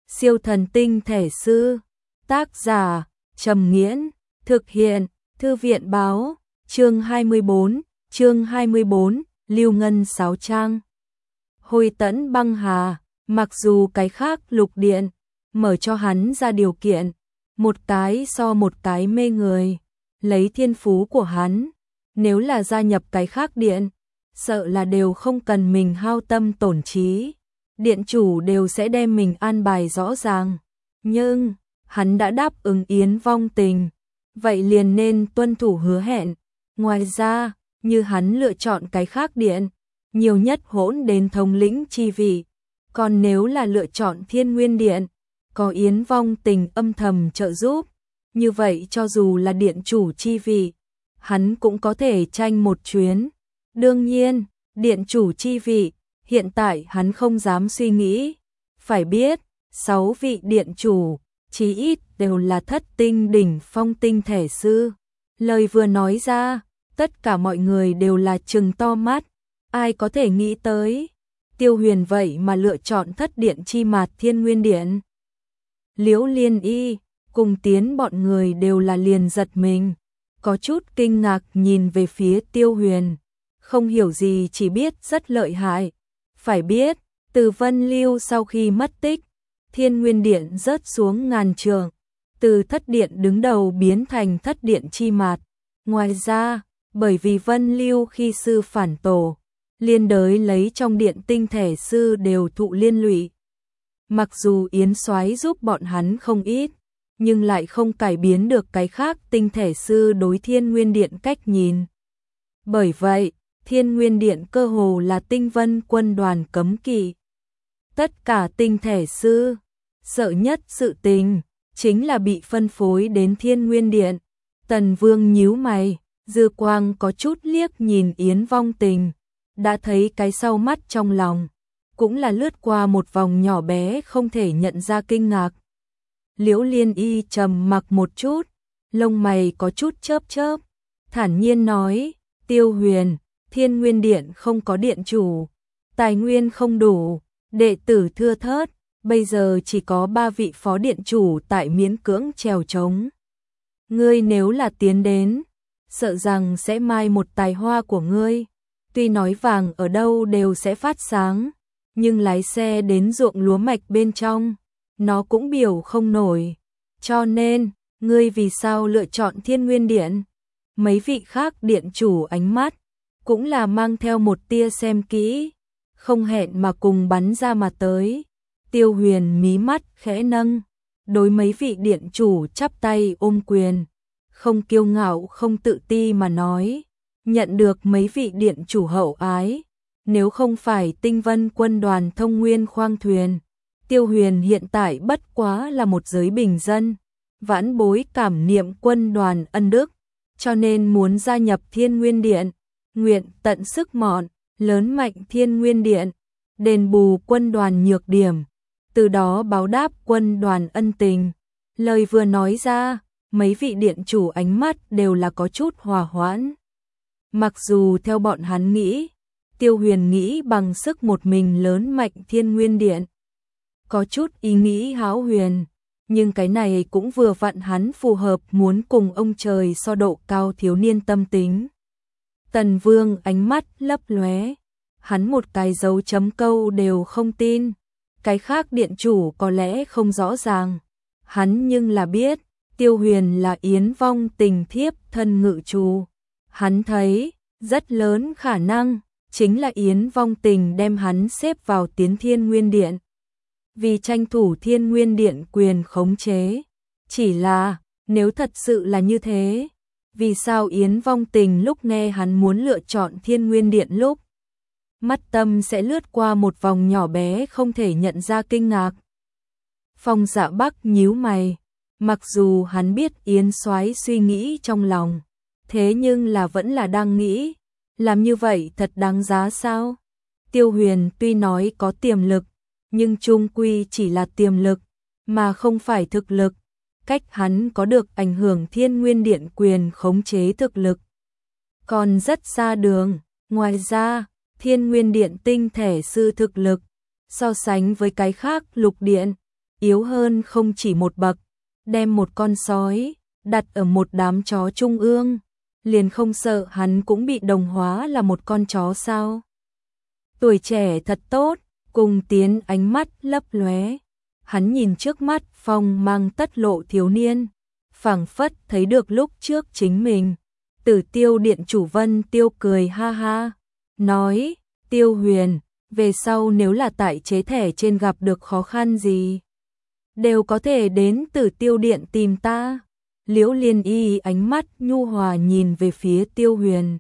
Siêu thần tinh thể sư. Tác giả Trầm Nghiễn. Thực hiện Thư viện báo. Chương 24, Lưu Ngân Sáo Trang. Hồi tẫn băng hà. Mặc dù cái khác lục điện mở cho hắn ra điều kiện, một cái so một cái mê người, lấy thiên phú của hắn, nếu là gia nhập cái khác điện, sợ là đều không cần mình hao tâm tổn trí, điện chủ đều sẽ đem mình an bài rõ ràng. Nhưng hắn đã đáp ứng Yến Vong Tình, vậy liền nên tuân thủ hứa hẹn. Ngoài ra, như hắn lựa chọn cái khác điện, nhiều nhất hỗn đến thống lĩnh chi vị, còn nếu là lựa chọn Thiên Nguyên Điện, có Yến Vong Tình âm thầm trợ giúp, như vậy cho dù là điện chủ chi vị, hắn cũng có thể tranh một chuyến. Đương nhiên, điện chủ chi vị, hiện tại hắn không dám suy nghĩ. Phải biết, 6 vị điện chủ, chí ít đều là thất tinh đỉnh phong tinh thể sư. Lời vừa nói ra, tất cả mọi người đều là trừng to mắt, ai có thể nghĩ tới. Tiêu Huyền vậy mà lựa chọn thất điện chi mạt Thiên Nguyên Điện. Liễu Liên Y, cùng Tiến bọn người đều là liền giật mình, có chút kinh ngạc nhìn về phía Tiêu Huyền, không hiểu gì chỉ biết rất lợi hại. Phải biết, từ Vân Lưu sau khi mất tích, Thiên Nguyên Điện rớt xuống ngàn trượng, từ thất điện đứng đầu biến thành thất điện chi mạt. Ngoài ra, bởi vì Vân Lưu khi sư phản tổ, liên đới lấy trong điện tinh thể sư đều thụ liên lụy. Mặc dù Yến Soái giúp bọn hắn không ít, nhưng lại không cải biến được cái khác tinh thể sư đối Thiên Nguyên Điện cách nhìn. Bởi vậy, Thiên Nguyên Điện cơ hồ là tinh vân quân đoàn cấm kỵ. Tất cả tinh thể sư, sợ nhất sự tình, chính là bị phân phối đến Thiên Nguyên Điện. Tần Vương nhíu mày, dư quang có chút liếc nhìn Yến Vong Tình, đã thấy cái sau mắt trong lòng, cũng là lướt qua một vòng nhỏ bé không thể nhận ra kinh ngạc. Liễu Liên Y trầm mặc một chút, lông mày có chút chớp chớp, thản nhiên nói, Tiêu Huyền, Thiên Nguyên Điện không có điện chủ, tài nguyên không đủ, đệ tử thưa thớt, bây giờ chỉ có 3 vị phó điện chủ tại miễn cưỡng trèo trống. Ngươi nếu là tiến đến, sợ rằng sẽ mai một tài hoa của ngươi. Tuy nói vàng ở đâu đều sẽ phát sáng, nhưng lái xe đến ruộng lúa mạch bên trong, nó cũng biểu không nổi. Cho nên, ngươi vì sao lựa chọn Thiên Nguyên Điện? Mấy vị khác điện chủ ánh mắt, cũng là mang theo một tia xem kỹ, không hẹn mà cùng bắn ra mà tới. Tiêu Huyền mí mắt khẽ nâng, đối mấy vị điện chủ chắp tay ôm quyền, không kiêu ngạo không tự ti mà nói, nhận được mấy vị điện chủ hậu ái, nếu không phải tinh vân quân đoàn thông nguyên khoang thuyền, Tiêu Huyền hiện tại bất quá là một giới bình dân, vãn bối cảm niệm quân đoàn ân đức, cho nên muốn gia nhập Thiên Nguyên Điện, nguyện tận sức mọn, lớn mạnh Thiên Nguyên Điện, đền bù quân đoàn nhược điểm, từ đó báo đáp quân đoàn ân tình. Lời vừa nói ra, mấy vị điện chủ ánh mắt đều là có chút hòa hoãn. Mặc dù theo bọn hắn nghĩ, Tiêu Huyền nghĩ bằng sức một mình lớn mạnh Thiên Nguyên Điện, có chút ý nghĩ hão huyền, nhưng cái này cũng vừa vặn hắn phù hợp muốn cùng ông trời so độ cao thiếu niên tâm tính. Tần Vương ánh mắt lấp lóe, hắn một cái dấu chấm câu đều không tin, cái khác điện chủ có lẽ không rõ ràng, hắn nhưng là biết, Tiêu Huyền là Yến Vong Tình thiếp thân ngự chủ. Hắn thấy, rất lớn khả năng, chính là Yến Vong Tình đem hắn xếp vào tiến Thiên Nguyên Điện. Vì tranh thủ Thiên Nguyên Điện quyền khống chế. Chỉ là, nếu thật sự là như thế, vì sao Yến Vong Tình lúc nghe hắn muốn lựa chọn Thiên Nguyên Điện lúc, mắt tâm sẽ lướt qua một vòng nhỏ bé không thể nhận ra kinh ngạc. Phong Dạ Bắc nhíu mày, mặc dù hắn biết Yến Soái suy nghĩ trong lòng, thế nhưng là vẫn là đang nghĩ, làm như vậy thật đáng giá sao? Tiêu Huyền tuy nói có tiềm lực, nhưng chung quy chỉ là tiềm lực, mà không phải thực lực. Cách hắn có được ảnh hưởng Thiên Nguyên Điện quyền khống chế thực lực còn rất xa đường. Ngoài ra, Thiên Nguyên Điện tinh thể sư thực lực, so sánh với cái khác lục điện, yếu hơn không chỉ một bậc, đem một con sói đặt ở một đám chó trung ương, liền không sợ hắn cũng bị đồng hóa là một con chó sao? Tuổi trẻ thật tốt, Cung Tiến ánh mắt lấp lóe. Hắn nhìn trước mắt phong mang tất lộ thiếu niên, phảng phất thấy được lúc trước chính mình. Tử Tiêu điện chủ Vân Tiêu cười ha ha, nói, Tiêu Huyền, về sau nếu là tại chế thẻ trên gặp được khó khăn gì, đều có thể đến Tử Tiêu điện tìm ta. Liễu Liên Y ánh mắt nhu hòa nhìn về phía Tiêu Huyền,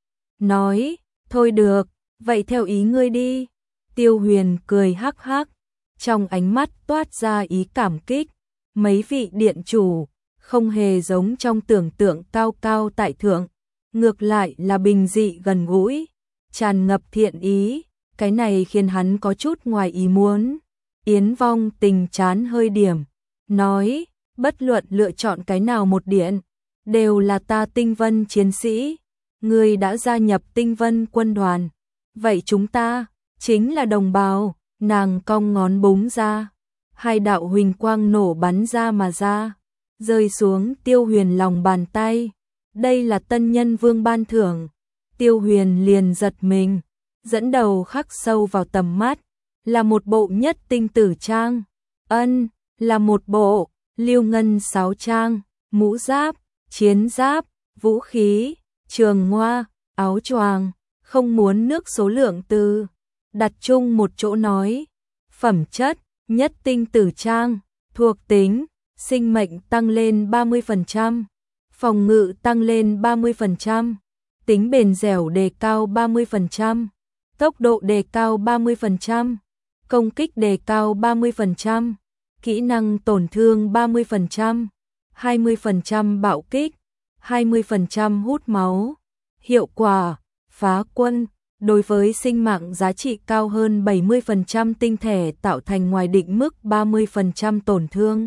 nói, thôi được, vậy theo ý ngươi đi. Tiêu Huyền cười hắc hắc, trong ánh mắt toát ra ý cảm kích. Mấy vị điện chủ không hề giống trong tưởng tượng cao cao tại thượng, ngược lại là bình dị gần gũi, tràn ngập thiện ý, cái này khiến hắn có chút ngoài ý muốn. Yến Vong Tình chán hơi điểm, nói, bất luận lựa chọn cái nào một điện, đều là ta Tinh Vân chiến sĩ, ngươi đã gia nhập Tinh Vân quân đoàn, vậy chúng ta chính là đồng bào. Nàng cong ngón búng ra, hai đạo huỳnh quang nổ bắn ra mà ra, rơi xuống Tiêu Huyền lòng bàn tay. Đây là tân nhân vương ban thưởng. Tiêu Huyền liền giật mình, dẫn đầu khắc sâu vào tầm mắt, là một bộ nhất tinh tử trang. Ân, là một bộ lưu ngân sáo trang, mũ giáp, chiến giáp, vũ khí, trường ngoa, áo choàng, không muốn nước số lượng từ đặt chung một chỗ nói. Phẩm chất, nhất tinh tử trang, thuộc tính, sinh mệnh tăng lên 30%, phòng ngự tăng lên 30%, tính bền dẻo đề cao 30%, tốc độ đề cao 30%, công kích đề cao 30%, kỹ năng tổn thương 30%, 20% bạo kích, 20% hút máu. Hiệu quả, phá quân. Đối với sinh mạng giá trị cao hơn 70% tinh thể tạo thành ngoài định mức 30% tổn thương.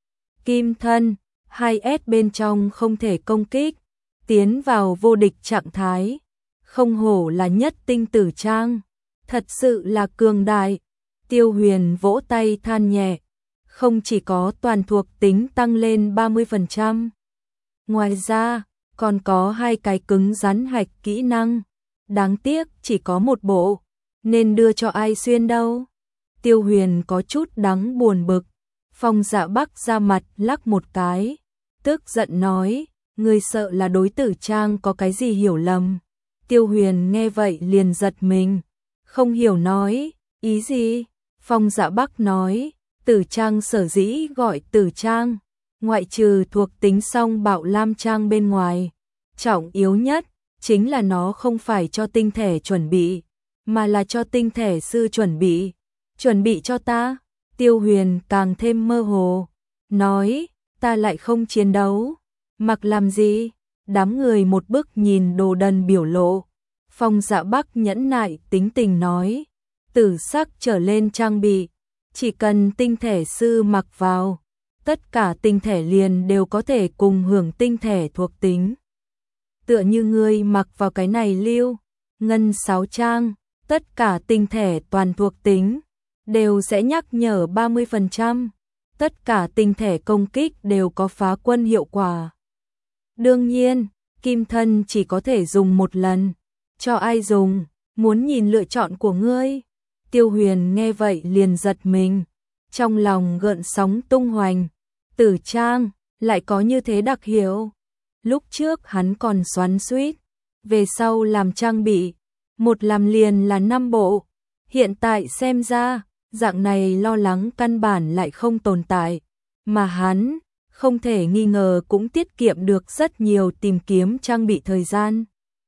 Kim thân, 2S bên trong không thể công kích, tiến vào vô địch trạng thái. Không hổ là nhất tinh tử trang, thật sự là cường đại. Tiêu Huyền vỗ tay than nhẹ, không chỉ có toàn thuộc tính tăng lên 30%, ngoài ra còn có hai cái cứng rắn hạch kỹ năng. Đáng tiếc chỉ có một bộ, nên đưa cho ai xuyên đâu. Tiêu Huyền có chút đắng buồn bực. Phong Dạ Bắc ra mặt lắc một cái, tức giận nói, ngươi sợ là đối tử trang có cái gì hiểu lầm. Tiêu Huyền nghe vậy liền giật mình, không hiểu nói, ý gì? Phong Dạ Bắc nói, tử trang sở dĩ gọi tử trang, ngoại trừ thuộc tính song bạo lam trang bên ngoài, trọng yếu nhất chính là nó không phải cho tinh thể chuẩn bị, mà là cho tinh thể sư chuẩn bị. Chuẩn bị cho ta? Tiêu Huyền càng thêm mơ hồ, nói, ta lại không chiến đấu, mặc làm gì? Đám người một bức nhìn đồ đần biểu lộ. Phong Dạ Bắc nhẫn nại tính tình nói, tử sắc trở lên trang bị, chỉ cần tinh thể sư mặc vào, tất cả tinh thể liền đều có thể cùng hưởng tinh thể thuộc tính. Tựa như ngươi mặc vào cái này lưu ngân sáo trang, tất cả tinh thể toàn thuộc tính đều sẽ nhắc nhở 30%, tất cả tinh thể công kích đều có phá quân hiệu quả. Đương nhiên, kim thân chỉ có thể dùng một lần, cho ai dùng, muốn nhìn lựa chọn của ngươi. Tiêu Huyền nghe vậy liền giật mình, trong lòng gợn sóng tung hoành, tử trang lại có như thế đặc hiệu. Lúc trước hắn còn xoắn xuýt, về sau làm trang bị, một làm liền là 5 bộ, hiện tại xem ra, dạng này lo lắng căn bản lại không tồn tại, mà hắn không thể nghi ngờ cũng tiết kiệm được rất nhiều tìm kiếm trang bị thời gian.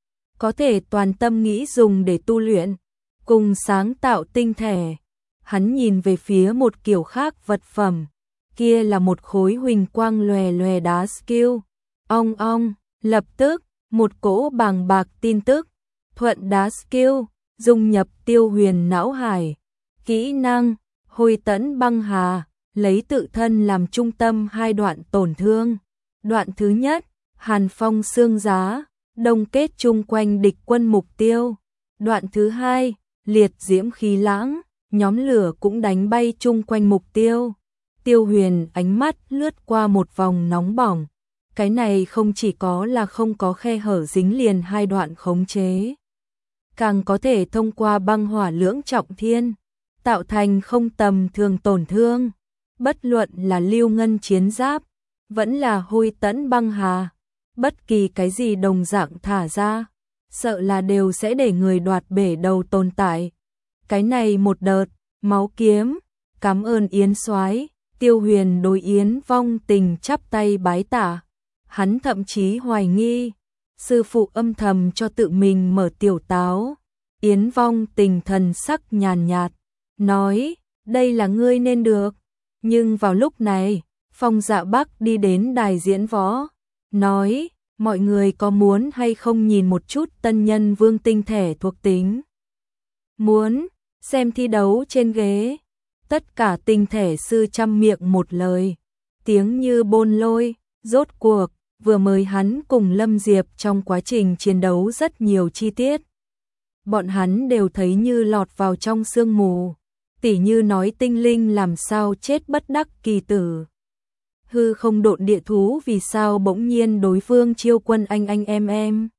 Có thể toàn tâm nghĩ dùng để tu luyện, cùng sáng tạo tinh thể. Hắn nhìn về phía một kiểu khác vật phẩm, kia là một khối huỳnh quang lòe lòe đá skill. Ong ong, lập tức, một cỗ bàng bạc tin tức, thuận đá skill, dung nhập Tiêu Huyền não hải. Kỹ năng, hồi tẫn băng hà, lấy tự thân làm trung tâm hai đoạn tổn thương. Đoạn thứ nhất, hàn phong xương giá, đông kết chung quanh địch quân mục tiêu. Đoạn thứ hai, liệt diễm khí lãng, nhóm lửa cũng đánh bay chung quanh mục tiêu. Tiêu Huyền ánh mắt lướt qua một vòng nóng bỏng. Cái này không chỉ có là không có khe hở dính liền hai đoạn khống chế, càng có thể thông qua băng hỏa lưỡng trọng thiên, tạo thành không tầm thường tổn thương. Bất luận là Lưu Ngân chiến giáp, vẫn là Hôi Tẫn băng hà, bất kỳ cái gì đồng dạng thả ra, sợ là đều sẽ để người đoạt bể đầu tồn tại. Cái này một đợt, máu kiếm, cảm ơn Yến soái. Tiêu Huyền đối Yến Vong Tình chắp tay bái tạ. Hắn thậm chí hoài nghi, sư phụ âm thầm cho tự mình mở tiểu táo. Yến Vong Tình thần sắc nhàn nhạt, nói, đây là ngươi nên được. Nhưng vào lúc này, Phong Dạ Bắc đi đến đài diễn võ, nói, mọi người có muốn hay không nhìn một chút tân nhân vương tinh thể thuộc tính? Muốn, xem thi đấu trên ghế. Tất cả tinh thể sư chăm miệng một lời, tiếng như bôn lôi. Rốt cuộc, vừa mới hắn cùng Lâm Diệp trong quá trình chiến đấu rất nhiều chi tiết. Bọn hắn đều thấy như lọt vào trong sương mù, tỉ như nói tinh linh làm sao chết bất đắc kỳ tử. Hư không độn địa thú vì sao bỗng nhiên đối phương Chiêu Quân anh em.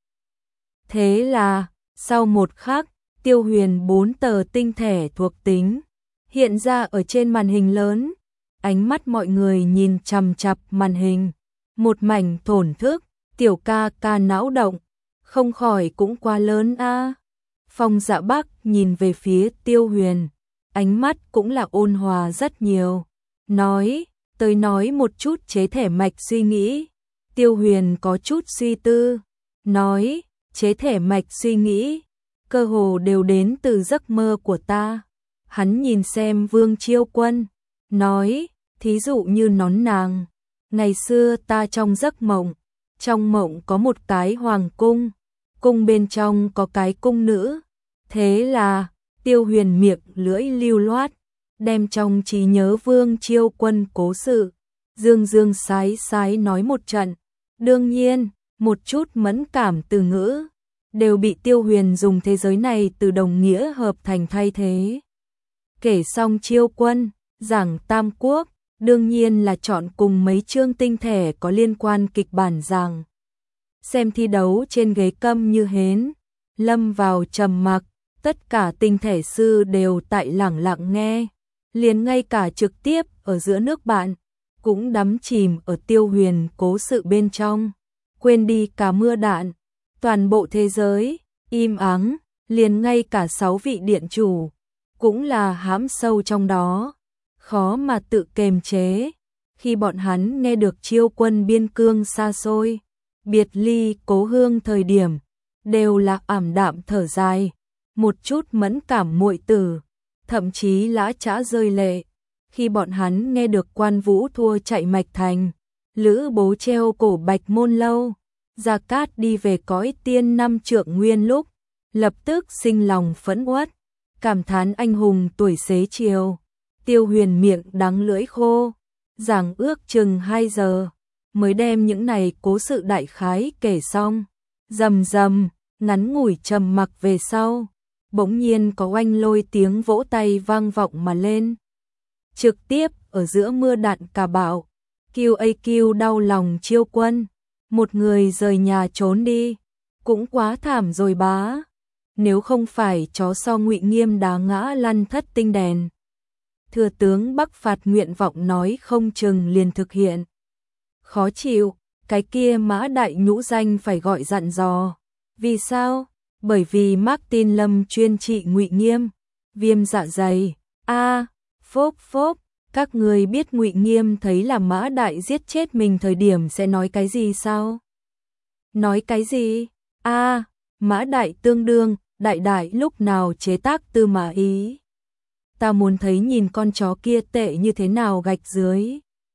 Thế là, sau một khắc, Tiêu Huyền 4 tờ tinh thể thuộc tính hiện ra ở trên màn hình lớn. Ánh mắt mọi người nhìn chằm chằm màn hình, một mảnh thổn thức. Tiểu ca ca não động, không khỏi cũng quá lớn a. Phong Dạ Bắc nhìn về phía Tiêu Huyền, ánh mắt cũng là ôn hòa rất nhiều, nói, tới nói một chút chế thể mạch suy nghĩ. Tiêu Huyền có chút suy tư, nói, chế thể mạch suy nghĩ, cơ hồ đều đến từ giấc mơ của ta. Hắn nhìn xem Vương Chiêu Quân, nói, thí dụ như nón nàng, ngày xưa ta trong giấc mộng, trong mộng có một cái hoàng cung, cung bên trong có cái cung nữ. Thế là, Tiêu Huyền miệng lưỡi lưu loát, đem trong trí nhớ Vương Chiêu Quân cố sự, dương sái nói một trận. Đương nhiên, một chút mẫn cảm từ ngữ, đều bị Tiêu Huyền dùng thế giới này từ đồng nghĩa hợp thành thay thế. Kể xong Chiêu Quân, giảng Tam Quốc, đương nhiên là chọn cùng mấy chương tinh thể có liên quan kịch bản giảng. Xem thi đấu trên ghế câm như hến, lâm vào trầm mặc, tất cả tinh thể sư đều tại lẳng lặng nghe, liền ngay cả trực tiếp ở giữa nước bạn, cũng đắm chìm ở Tiêu Huyền cố sự bên trong, quên đi cả mưa đạn. Toàn bộ thế giới im ắng, liền ngay cả 6 vị điện chủ cũng là hãm sâu trong đó, khó mà tự kềm chế. Khi bọn hắn nghe được Chiêu Quân biên cương xa xôi, biệt ly cố hương thời điểm, đều là ảm đạm thở dài, một chút mẫn cảm muội tử, thậm chí lã chã rơi lệ. Khi bọn hắn nghe được Quan Vũ thua chạy Mạch Thành, Lữ Bố treo cổ Bạch Môn Lâu, Gia Cát đi về cõi tiên năm trượng nguyên lúc, lập tức sinh lòng phẫn uất, cảm thán anh hùng tuổi xế chiều. Tiêu Huyền miệng đắng lưỡi khô, giảng ước chừng 2 giờ, mới đem những này cố sự đại khái kể xong. Rầm rầm, ngắn ngủi trầm mặc về sau, bỗng nhiên có oanh lôi tiếng vỗ tay vang vọng mà lên. Trực tiếp ở giữa mưa đạn cả bão, QAQ đau lòng Chiêu Quân, một người rời nhà trốn đi, cũng quá thảm rồi bá. Nếu không phải chó so Ngụy Nghiêm đá ngã lăn thất tinh đèn, thừa tướng Bắc phạt nguyện vọng nói không chừng liền thực hiện. Khó chịu, cái kia Mã Đại nhũ danh phải gọi dặn dò. Vì sao? Bởi vì Martin Lâm chuyên trị Ngụy Nghiêm, viêm dạ dày. Phốc phốc, các người biết Ngụy Nghiêm thấy là Mã Đại giết chết mình thời điểm sẽ nói cái gì sao? Nói cái gì? Mã Đại tương đương, đại lúc nào chế tác Tư Mã Ý. Ta muốn thấy nhìn con chó kia tệ như thế nào gạch dưới.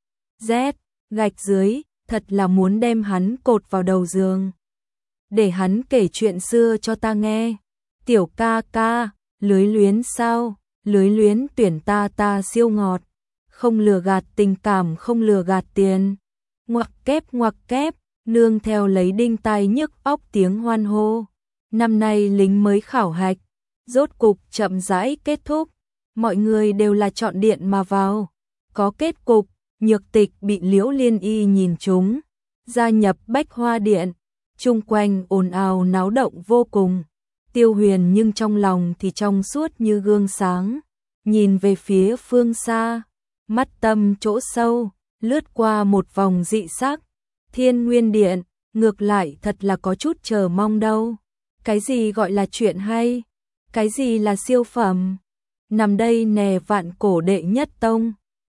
Gạch dưới, thật là muốn đem hắn cột vào đầu giường. Để hắn kể chuyện xưa cho ta nghe. Tiểu ca ca, lưới luyến sao? Lưới luyến tuyển ta siêu ngọt. Không lừa gạt tình cảm, không lừa gạt tiền. Ngoặc kép, nương theo lấy đinh tai nhức óc tiếng hoan hô. Năm nay lính mới khảo hạch, rốt cục chậm rãi kết thúc. Mọi người đều là chọn điện mà vào. có kết cục, Nhược Tịch bị Liễu Liên Y nhìn trúng, gia nhập Bách Hoa Điện, chung quanh ồn ào náo động vô cùng. Tiêu Huyền nhưng trong lòng thì trong suốt như gương sáng, nhìn về phía phương xa, mắt tâm chỗ sâu, lướt qua một vòng dị sắc, Thiên Nguyên Điện, ngược lại thật là có chút chờ mong đâu. Cái gì gọi là chuyện hay? Cái gì là siêu phẩm? Nằm đây nè Vạn Cổ đệ nhất tông.